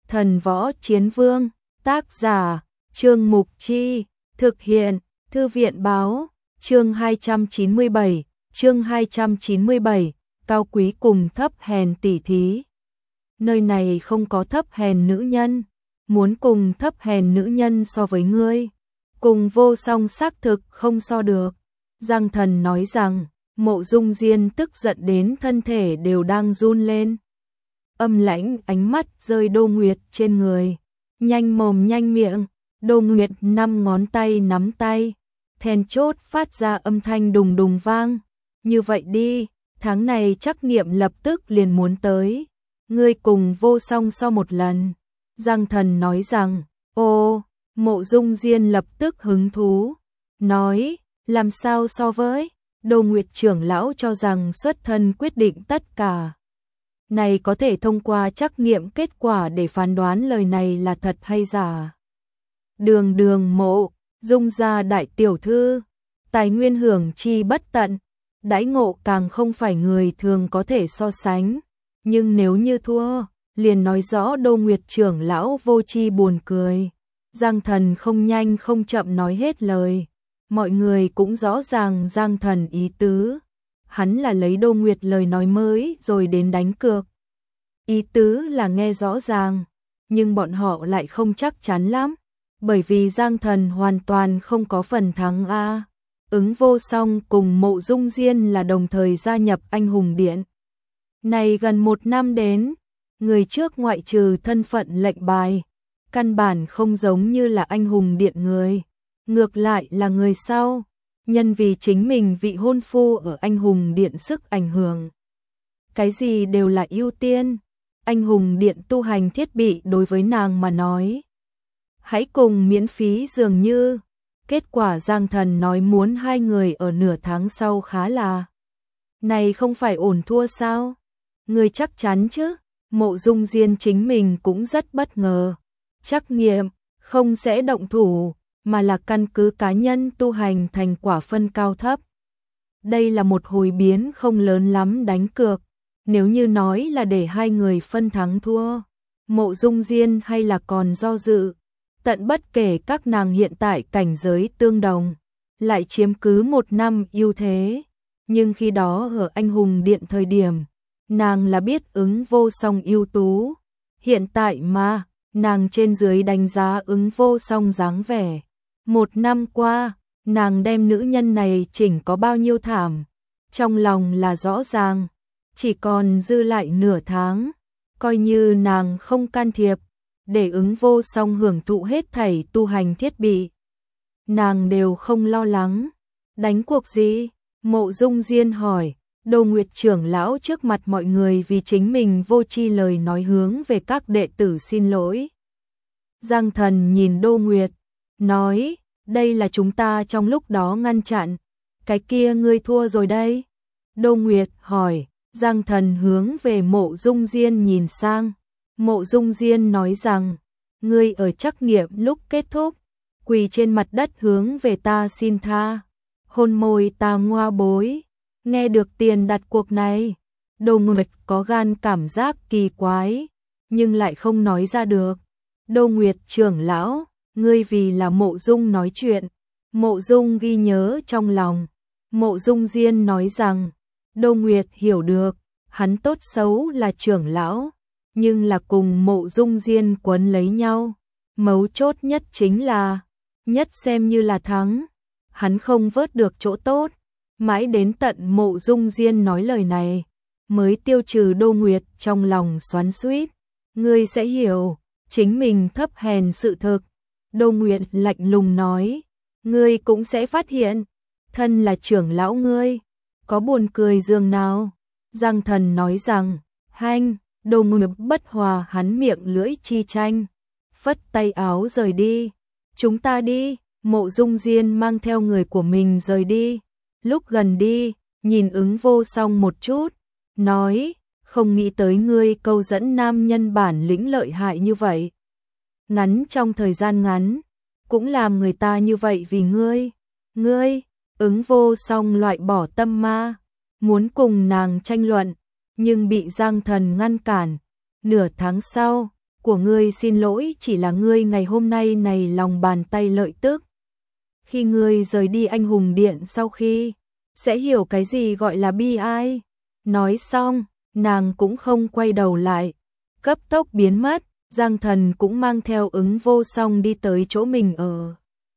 Thần Võ Chiến Vương, tác giả, Trương Mục Chi, thực hiện, Thư viện Báo, chương 297, cao quý cùng thấp hèn tỉ thí. Nơi này không có thấp hèn nữ nhân, muốn cùng thấp hèn nữ nhân so với ngươi, cùng Vô Song xác thực không so được. Giang Thần nói rằng, Mộ Dung Diên tức giận đến thân thể đều đang run lên. Âm lãnh ánh mắt rơi Đô Nguyệt trên người, nhanh mồm nhanh miệng, Đô Nguyệt 5 ngón tay nắm tay, then chốt phát ra âm thanh đùng đùng vang. Như vậy đi, tháng này trắc nghiệm lập tức liền muốn tới, ngươi cùng Vô Song so một lần. Giang Thần nói rằng, ô, Mộ Dung Diên lập tức hứng thú, nói, làm sao so với? Đô Nguyệt trưởng lão cho rằng xuất thân quyết định tất cả. Này có thể thông qua trắc nghiệm kết quả để phán đoán lời này là thật hay giả. Đường Mộ Dung gia đại tiểu thư, tài nguyên hưởng chi bất tận, đãi ngộ càng không phải người thường có thể so sánh. Nhưng nếu như thua, liền nói rõ Đô Nguyệt trưởng lão vô tri buồn cười. Giang Thần không nhanh không chậm nói hết lời. Mọi người cũng rõ ràng Giang Thần ý tứ. Hắn là lấy Đô Nguyệt lời nói mới rồi đến đánh cược. Ý tứ là nghe rõ ràng, nhưng bọn họ lại không chắc chắn lắm. Bởi vì Giang Thần hoàn toàn không có phần thắng a. Ứng Vô Song cùng Mộ Dung Diên là đồng thời gia nhập Anh Hùng Điện. Này gần 1 năm đến, người trước ngoại trừ thân phận lệnh bài, căn bản không giống như là Anh Hùng Điện người. Ngược lại là người sau, nhân vì chính mình vị hôn phu ở Anh Hùng Điện sức ảnh hưởng. Cái gì đều là ưu tiên, Anh Hùng Điện tu hành thiết bị đối với nàng mà nói. Hãy cùng miễn phí dường như, kết quả Giang Thần nói muốn hai người ở nửa tháng sau khá là. Này không phải ổn thua sao? Người chắc chắn chứ? Mộ Dung Diên chính mình cũng rất bất ngờ. Trắc nghiệm, không sẽ động thủ, mà là căn cứ cá nhân tu hành thành quả phân cao thấp. Đây là một hồi biến không lớn lắm đánh cược. Nếu như nói là để hai người phân thắng thua, Mộ Dung Diên hay là còn do dự. Tận bất kể các nàng hiện tại cảnh giới tương đồng, lại chiếm cứ 1 năm ưu thế. Nhưng khi đó ở Anh Hùng Điện thời điểm, nàng là biết Ứng Vô Song ưu tú. Hiện tại mà, nàng trên dưới đánh giá Ứng Vô Song dáng vẻ. 1 năm qua, nàng đem nữ nhân này chỉnh có bao nhiêu thảm. Trong lòng là rõ ràng, chỉ còn dư lại nửa tháng. Coi như nàng không can thiệp, để Ứng Vô Song hưởng thụ hết thảy tu hành thiết bị. Nàng đều không lo lắng. Đánh cuộc gì? Mộ Dung Diên hỏi. Đô Nguyệt trưởng lão trước mặt mọi người vì chính mình vô tri lời nói hướng về các đệ tử xin lỗi. Giang Thần nhìn Đô Nguyệt, nói, đây là chúng ta trong lúc đó ngăn chặn. Cái kia ngươi thua rồi đây. Đô Nguyệt hỏi, Giang Thần hướng về Mộ Dung Diên nhìn sang. Mộ Dung Diên nói rằng, ngươi ở trắc nghiệm lúc kết thúc, quỳ trên mặt đất hướng về ta xin tha, hôn môi ta ngoa bối. Nghe được tiền đặt cuộc này, Đô Nguyệt có gan cảm giác kỳ quái, nhưng lại không nói ra được. Đô Nguyệt trưởng lão, ngươi vì là Mộ Dung nói chuyện. Mộ Dung ghi nhớ trong lòng. Mộ Dung Diên nói rằng, Đô Nguyệt hiểu được, hắn tốt xấu là trưởng lão, nhưng là cùng Mộ Dung Diên quấn lấy nhau. Mấu chốt nhất chính là, nhất xem như là thắng, hắn không vớt được chỗ tốt. Mãi đến tận Mộ Dung Diên nói lời này, mới tiêu trừ Đô Nguyệt trong lòng xoắn xuýt. Ngươi sẽ hiểu, chính mình thấp hèn sự thực. Đô Nguyệt lạnh lùng nói, ngươi cũng sẽ phát hiện, thân là trưởng lão ngươi, có buồn cười dường nào. Giang Thần nói rằng, hanh. Đô Nguyệt bất hòa hắn miệng lưỡi chi tranh, phất tay áo rời đi. Chúng ta đi. Mộ Dung Diên mang theo người của mình rời đi. Lúc gần đi, nhìn Ứng Vô Song một chút, nói, không nghĩ tới ngươi câu dẫn nam nhân bản lĩnh lợi hại như vậy. Ngắn trong thời gian ngắn, cũng làm người ta như vậy vì ngươi. Ngươi, Ứng Vô Song loại bỏ tâm ma, muốn cùng nàng tranh luận, nhưng bị Giang Thần ngăn cản. Nửa tháng sau, của ngươi, xin lỗi, chỉ là ngươi ngày hôm nay này lòng bàn tay lợi tức. Khi ngươi rời đi anh hùng điện sau khi, sẽ hiểu cái gì gọi là bi ai. Nói xong, nàng cũng không quay đầu lại, cấp tốc biến mất. Giang Thần cũng mang theo Ứng Vô Song đi tới chỗ mình ở.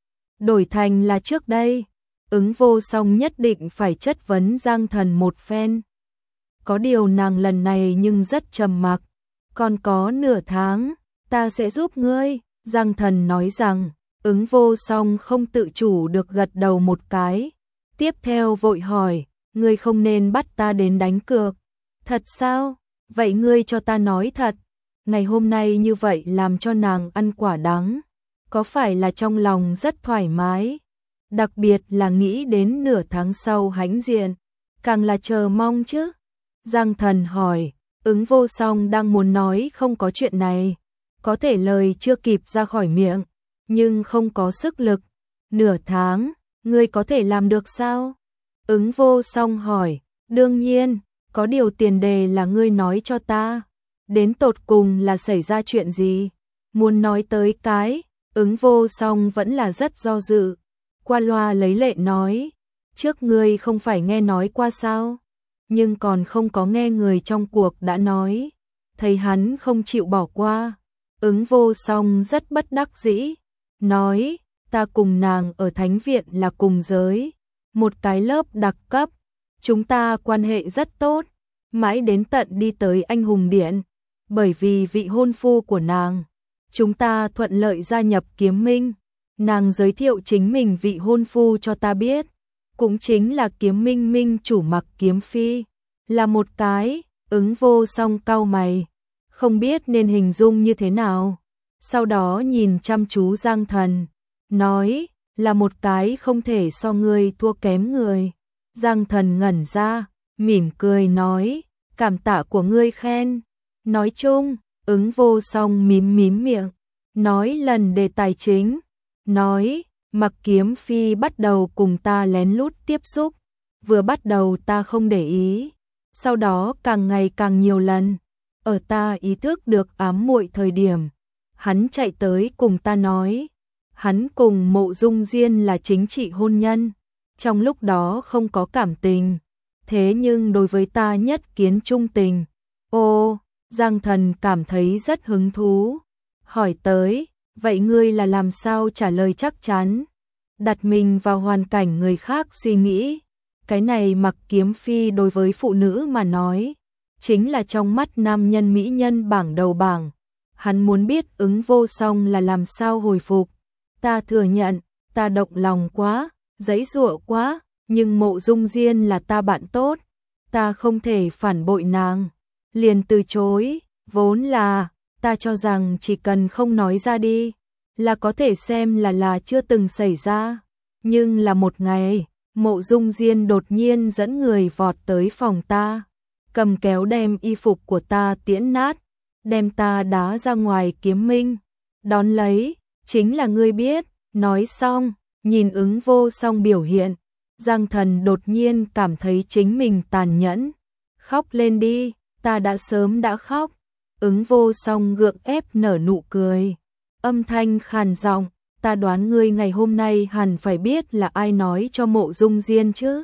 Đổi thành là trước đây, Ứng Vô Song nhất định phải chất vấn Giang Thần một phen. Có điều nàng lần này nhưng rất trầm mặc. Còn có nửa tháng, ta sẽ giúp ngươi. Giang Thần nói rằng, Ứng Vô Song không tự chủ được gật đầu một cái. Tiếp theo vội hỏi, ngươi không nên bắt ta đến đánh cược. Thật sao? Vậy ngươi cho ta nói thật. Ngày hôm nay như vậy làm cho nàng ăn quả đắng. Có phải là trong lòng rất thoải mái? Đặc biệt là nghĩ đến nửa tháng sau hãnh diện. Càng là chờ mong chứ. Giang Thần hỏi, Ứng Vô Song đang muốn nói không có chuyện này. Có thể lời chưa kịp ra khỏi miệng, nhưng không có sức lực. Nửa tháng, ngươi có thể làm được sao? Ứng Vô Song hỏi, đương nhiên, có điều tiền đề là ngươi nói cho ta. Đến tột cùng là xảy ra chuyện gì? Muốn nói tới cái, Ứng Vô Song vẫn là rất do dự. Qua loa lấy lệ nói, trước ngươi không phải nghe nói qua sao? Nhưng còn không có nghe người trong cuộc đã nói. Thấy hắn không chịu bỏ qua. Ứng Vô Song rất bất đắc dĩ. Nói, ta cùng nàng ở thánh viện là cùng giới. Một cái lớp đặc cấp. Chúng ta quan hệ rất tốt. Mãi đến tận đi tới anh hùng điện. Bởi vì vị hôn phu của nàng, chúng ta thuận lợi gia nhập Kiếm Minh. Nàng giới thiệu chính mình vị hôn phu cho ta biết. Cũng chính là Kiếm Minh minh chủ Mặc Kiếm Phi. Là một cái, Ứng Vô Song cau mày. Không biết nên hình dung như thế nào. Sau đó nhìn chăm chú Giang Thần. Nói, là một cái không thể so ngươi thua kém người. Giang Thần ngẩn ra, mỉm cười nói, cảm tạ của ngươi khen. Nói chung, Ứng Vô Song mím miệng. Nói lần đề tài chính. Nói, Mặc Kiếm Phi bắt đầu cùng ta lén lút tiếp xúc. Vừa bắt đầu ta không để ý. Sau đó càng ngày càng nhiều lần. Ở ta ý thức được ám muội thời điểm. Hắn chạy tới cùng ta nói. Hắn cùng Mộ Dung Diên là chính trị hôn nhân. Trong lúc đó không có cảm tình. Thế nhưng đối với ta nhất kiến trung tình. Ô, Giang Thần cảm thấy rất hứng thú. Hỏi tới, vậy ngươi là làm sao trả lời chắc chắn? Đặt mình vào hoàn cảnh người khác suy nghĩ. Cái này Mặc Kiếm Phi đối với phụ nữ mà nói. Chính là trong mắt nam nhân mỹ nhân bảng đầu bảng. Hắn muốn biết Ứng Vô Song là làm sao hồi phục. Ta thừa nhận, ta động lòng quá, giãy giụa quá, nhưng Mộ Dung Diên là ta bạn tốt. Ta không thể phản bội nàng. Liền từ chối, vốn là, ta cho rằng chỉ cần không nói ra đi, là có thể xem là chưa từng xảy ra. Nhưng là một ngày, Mộ Dung Diên đột nhiên dẫn người vọt tới phòng ta, cầm kéo đem y phục của ta tiễn nát, đem ta đá ra ngoài Kiếm Minh. Đón lấy, chính là ngươi biết. Nói xong, nhìn Ứng Vô Song biểu hiện, Giang Thần đột nhiên cảm thấy chính mình tàn nhẫn. Khóc lên đi, ta đã sớm đã khóc. Ứng Vô Song gượng ép nở nụ cười. Âm thanh khàn giọng, ta đoán ngươi ngày hôm nay hẳn phải biết là ai nói cho Mộ Dung Diên chứ.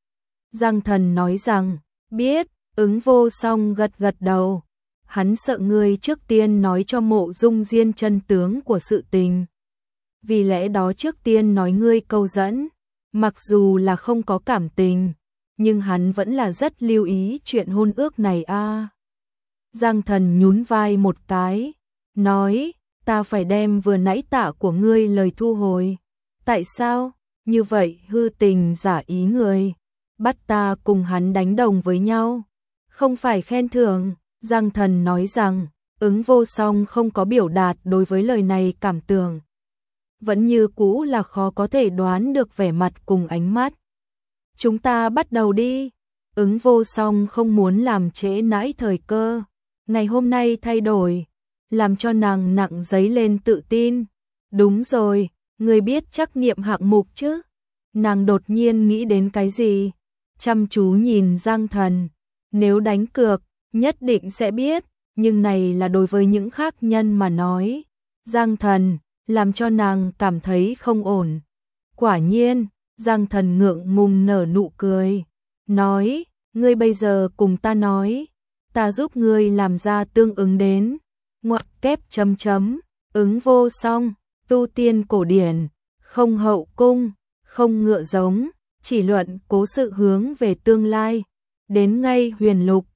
Giang Thần nói rằng, biết. Ứng Vô Song gật đầu. Hắn sợ ngươi trước tiên nói cho Mộ Dung Diên chân tướng của sự tình. Vì lẽ đó trước tiên nói ngươi câu dẫn. Mặc dù là không có cảm tình, nhưng hắn vẫn là rất lưu ý chuyện hôn ước này a. Giang Thần nhún vai một cái, nói, ta phải đem vừa nãy tạ của ngươi lời thu hồi. Tại sao? Như vậy hư tình giả ý người. Bắt ta cùng hắn đánh đồng với nhau. Không phải khen thưởng. Giang Thần nói rằng, Ứng Vô Song không có biểu đạt đối với lời này cảm tưởng. Vẫn như cũ là khó có thể đoán được vẻ mặt cùng ánh mắt. Chúng ta bắt đầu đi. Ứng Vô Song không muốn làm trễ nãi thời cơ. Ngày hôm nay thay đổi, làm cho nàng nặng dấy lên tự tin. Đúng rồi, người biết trắc nghiệm hạng mục chứ? Nàng đột nhiên nghĩ đến cái gì? Chăm chú nhìn Giang Thần. Nếu đánh cược, nhất định sẽ biết. nhưng này là đối với những khác nhân mà nói. Giang Thần, làm cho nàng cảm thấy không ổn. Quả nhiên, Giang Thần ngượng ngùng nở nụ cười, nói, ngươi bây giờ cùng ta nói, ta giúp ngươi làm ra tương ứng đến, ngoặc kép chấm chấm, ứng vô song, tu tiên cổ điển, không hậu cung, không ngựa giống, chỉ luận cố sự hướng về tương lai, đến ngay huyền lục,